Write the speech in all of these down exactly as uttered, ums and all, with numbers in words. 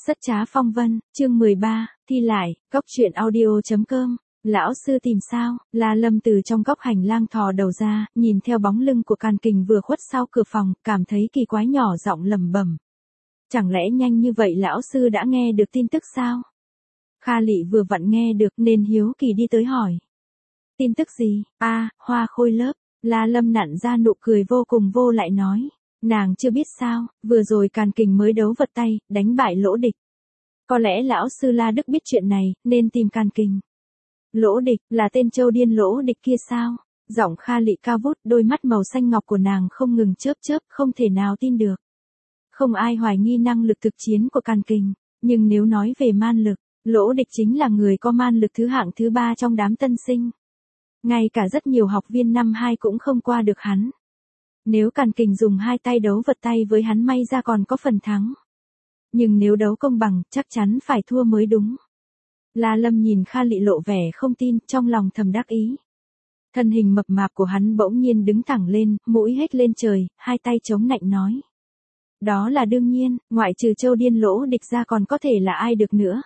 Rất trá phong vân, chương mười ba, thi lại, góc truyện audio chấm com. Lão sư tìm sao? La Lâm từ trong góc hành lang thò đầu ra, nhìn theo bóng lưng của Càn Kình vừa khuất sau cửa phòng, cảm thấy kỳ quái nhỏ giọng lẩm bẩm. Chẳng lẽ nhanh như vậy lão sư đã nghe được tin tức sao? Kha Lị vừa vặn nghe được nên hiếu kỳ đi tới hỏi. Tin tức gì? A, à, Hoa Khôi lớp. La Lâm nặn ra nụ cười vô cùng vô lại nói. Nàng chưa biết sao, vừa rồi Càn Kình mới đấu vật tay, đánh bại Lỗ Địch. Có lẽ lão sư La Đức biết chuyện này, nên tìm Càn Kình. Lỗ Địch, là tên châu điên Lỗ Địch kia sao? Giọng Kha Lị cao vút, đôi mắt màu xanh ngọc của nàng không ngừng chớp chớp, không thể nào tin được. Không ai hoài nghi năng lực thực chiến của Càn Kình, nhưng nếu nói về man lực, Lỗ Địch chính là người có man lực thứ hạng thứ ba trong đám tân sinh. Ngay cả rất nhiều học viên năm hai cũng không qua được hắn. Nếu Càn Kình dùng hai tay đấu vật tay với hắn may ra còn có phần thắng. Nhưng nếu đấu công bằng, chắc chắn phải thua mới đúng. La Lâm nhìn Kha Lị lộ vẻ không tin, trong lòng thầm đắc ý. Thân hình mập mạp của hắn bỗng nhiên đứng thẳng lên, mũi hết lên trời, hai tay chống nạnh nói. Đó là đương nhiên, ngoại trừ châu điên Lỗ Địch ra còn có thể là ai được nữa.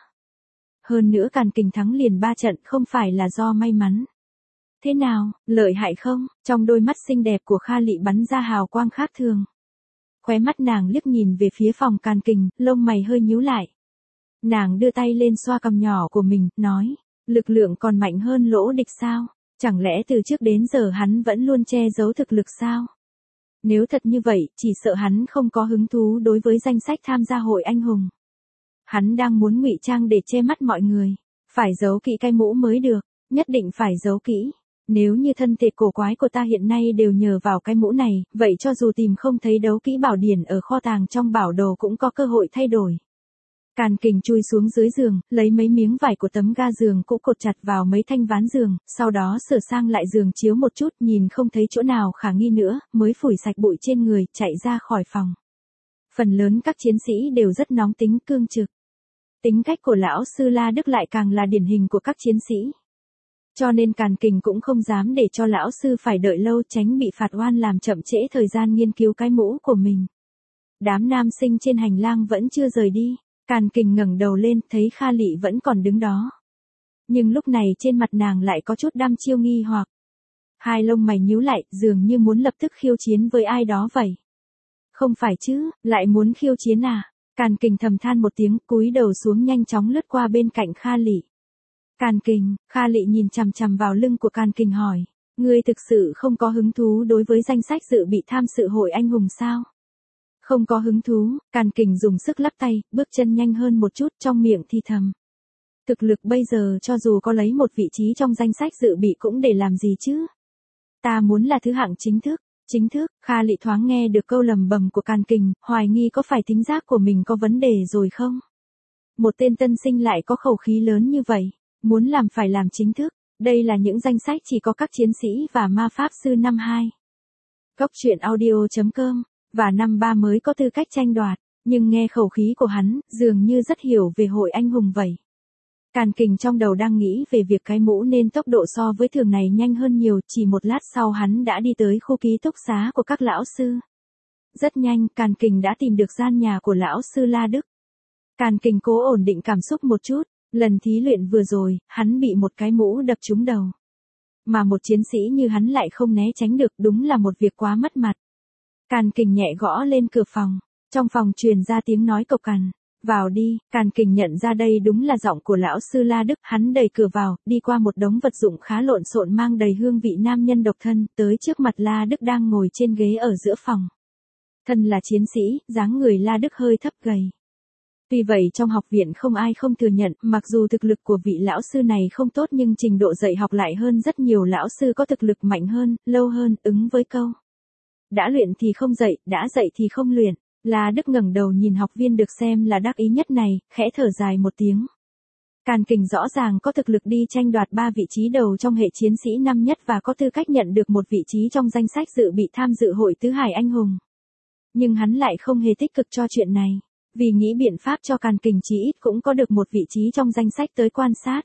Hơn nữa Càn Kình thắng liền ba trận không phải là do may mắn. Thế nào, lợi hại không? Trong đôi mắt xinh đẹp của Kha Lị bắn ra hào quang khác thường. Khóe mắt nàng liếc nhìn về phía phòng Càn Kình, lông mày hơi nhíu lại. Nàng đưa tay lên xoa cằm nhỏ của mình, nói, lực lượng còn mạnh hơn Lỗ Địch sao? Chẳng lẽ từ trước đến giờ hắn vẫn luôn che giấu thực lực sao? Nếu thật như vậy, chỉ sợ hắn không có hứng thú đối với danh sách tham gia hội anh hùng. Hắn đang muốn ngụy trang để che mắt mọi người. Phải giấu kỹ cái mũ mới được, nhất định phải giấu kỹ. Nếu như thân thể cổ quái của ta hiện nay đều nhờ vào cái mũ này, vậy cho dù tìm không thấy đấu kỹ bảo điển ở kho tàng trong bảo đồ cũng có cơ hội thay đổi. Càn Kình chui xuống dưới giường, lấy mấy miếng vải của tấm ga giường cũ cột chặt vào mấy thanh ván giường, sau đó sửa sang lại giường chiếu một chút, nhìn không thấy chỗ nào khả nghi nữa, mới phủi sạch bụi trên người, chạy ra khỏi phòng. Phần lớn các chiến sĩ đều rất nóng tính cương trực. Tính cách của lão sư La Đức lại càng là điển hình của các chiến sĩ. Cho nên Càn Kình cũng không dám để cho lão sư phải đợi lâu, tránh bị phạt oan làm chậm trễ thời gian nghiên cứu cái mũ của mình. Đám nam sinh trên hành lang vẫn chưa rời đi. Càn Kình ngẩng đầu lên, thấy Kha Lị vẫn còn đứng đó. Nhưng lúc này trên mặt nàng lại có chút đăm chiêu nghi hoặc. Hai lông mày nhíu lại, dường như muốn lập tức khiêu chiến với ai đó vậy. Không phải chứ, lại muốn khiêu chiến à? Càn Kình thầm than một tiếng, cúi đầu xuống nhanh chóng lướt qua bên cạnh Kha Lị. Càn Kình, Kha Lị nhìn chằm chằm vào lưng của Càn Kình hỏi. Ngươi thực sự không có hứng thú đối với danh sách dự bị tham dự hội anh hùng sao? Không có hứng thú, Càn Kình dùng sức lắc tay, bước chân nhanh hơn một chút, trong miệng thì thầm. Thực lực bây giờ cho dù có lấy một vị trí trong danh sách dự bị cũng để làm gì chứ? Ta muốn là thứ hạng chính thức. Chính thức, Kha Lị thoáng nghe được câu lầm bầm của Càn Kình, hoài nghi có phải tính giác của mình có vấn đề rồi không? Một tên tân sinh lại có khẩu khí lớn như vậy, muốn làm phải làm chính thức, đây là những danh sách chỉ có các chiến sĩ và ma pháp sư năm hai. Góc truyện audio chấm com, và năm ba mới có tư cách tranh đoạt, nhưng nghe khẩu khí của hắn, dường như rất hiểu về hội anh hùng vậy. Càn Kình trong đầu đang nghĩ về việc cái mũ nên tốc độ so với thường này nhanh hơn nhiều, chỉ một lát sau hắn đã đi tới khu ký túc xá của các lão sư. Rất nhanh, Càn Kình đã tìm được gian nhà của lão sư La Đức. Càn Kình cố ổn định cảm xúc một chút, lần thí luyện vừa rồi, hắn bị một cái mũ đập trúng đầu. Mà một chiến sĩ như hắn lại không né tránh được, đúng là một việc quá mất mặt. Càn Kình nhẹ gõ lên cửa phòng, trong phòng truyền ra tiếng nói cộc cằn. Vào đi. Càn Kình nhận ra đây đúng là giọng của lão sư La Đức, hắn đẩy cửa vào, đi qua một đống vật dụng khá lộn xộn mang đầy hương vị nam nhân độc thân, tới trước mặt La Đức đang ngồi trên ghế ở giữa phòng. Thân là chiến sĩ, dáng người La Đức hơi thấp gầy. Tuy vậy trong học viện không ai không thừa nhận, mặc dù thực lực của vị lão sư này không tốt nhưng trình độ dạy học lại hơn rất nhiều lão sư có thực lực mạnh hơn, lâu hơn, ứng với câu. Đã luyện thì không dạy, đã dạy thì không luyện. La Đức ngẩng đầu nhìn học viên được xem là đắc ý nhất này, khẽ thở dài một tiếng. Càn Kình rõ ràng có thực lực đi tranh đoạt ba vị trí đầu trong hệ chiến sĩ năm nhất và có tư cách nhận được một vị trí trong danh sách dự bị tham dự hội tứ hải anh hùng. Nhưng hắn lại không hề tích cực cho chuyện này, vì nghĩ biện pháp cho Càn Kình chí ít cũng có được một vị trí trong danh sách tới quan sát.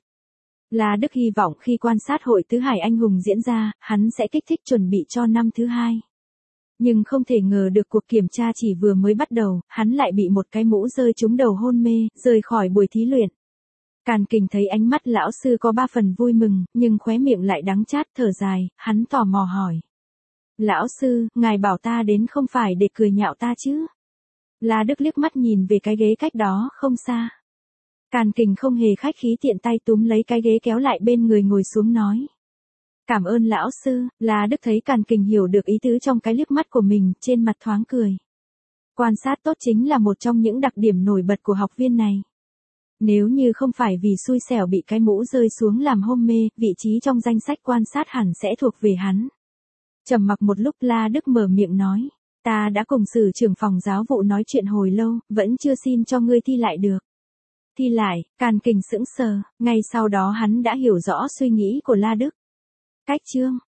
La Đức hy vọng khi quan sát hội tứ hải anh hùng diễn ra, hắn sẽ kích thích chuẩn bị cho năm thứ hai. Nhưng không thể ngờ được cuộc kiểm tra chỉ vừa mới bắt đầu, hắn lại bị một cái mũ rơi trúng đầu hôn mê, rời khỏi buổi thí luyện. Càn Kình thấy ánh mắt lão sư có ba phần vui mừng, nhưng khóe miệng lại đắng chát thở dài, hắn tò mò hỏi. Lão sư, ngài bảo ta đến không phải để cười nhạo ta chứ? La Đức liếc mắt nhìn về cái ghế cách đó không xa. Càn Kình không hề khách khí tiện tay túm lấy cái ghế kéo lại bên người ngồi xuống nói. Cảm ơn lão sư. La Đức thấy Càn Kình hiểu được ý tứ trong cái liếc mắt của mình, trên mặt thoáng cười. Quan sát tốt chính là một trong những đặc điểm nổi bật của học viên này. Nếu như không phải vì xui xẻo bị cái mũ rơi xuống làm hôn mê, vị trí trong danh sách quan sát hẳn sẽ thuộc về hắn. Trầm mặc một lúc La Đức mở miệng nói. Ta đã cùng sử trưởng phòng giáo vụ nói chuyện hồi lâu, vẫn chưa xin cho ngươi thi lại được. Thi lại, Càn Kình sững sờ, ngay sau đó hắn đã hiểu rõ suy nghĩ của La Đức. Cách chương